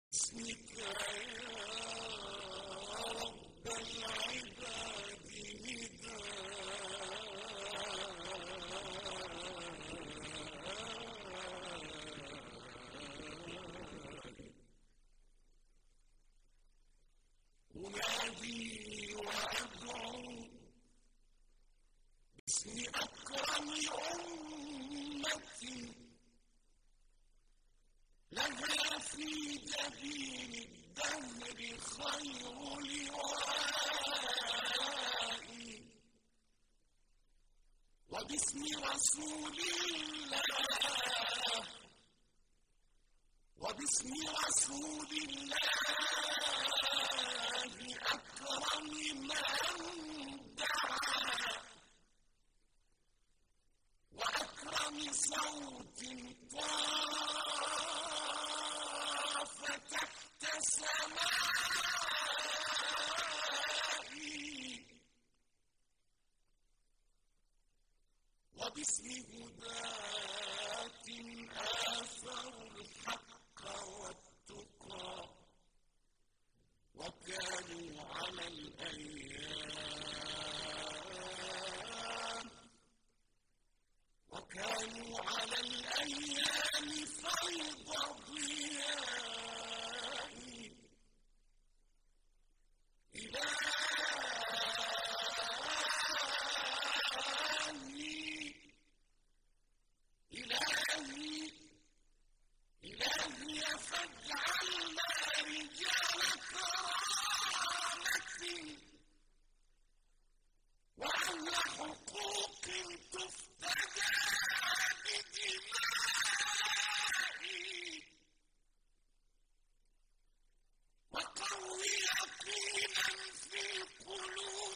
باسمك يا رب العباد أنادي وأدعو باسم أكرم أمتي لها في جبين الدهر خير لوائي وباسم رسول الله وباسم رسول الله أكرم من دعا وأكرم صوت طاف تحت سمائي وباسم هداة آثروا الحق والتقى وكانوا على الأيام فيض ضيائي إلهي فاجعلنا رجال كرامة وأهل حقوق تفتدى بدمائي وقوي يقينا في القلوب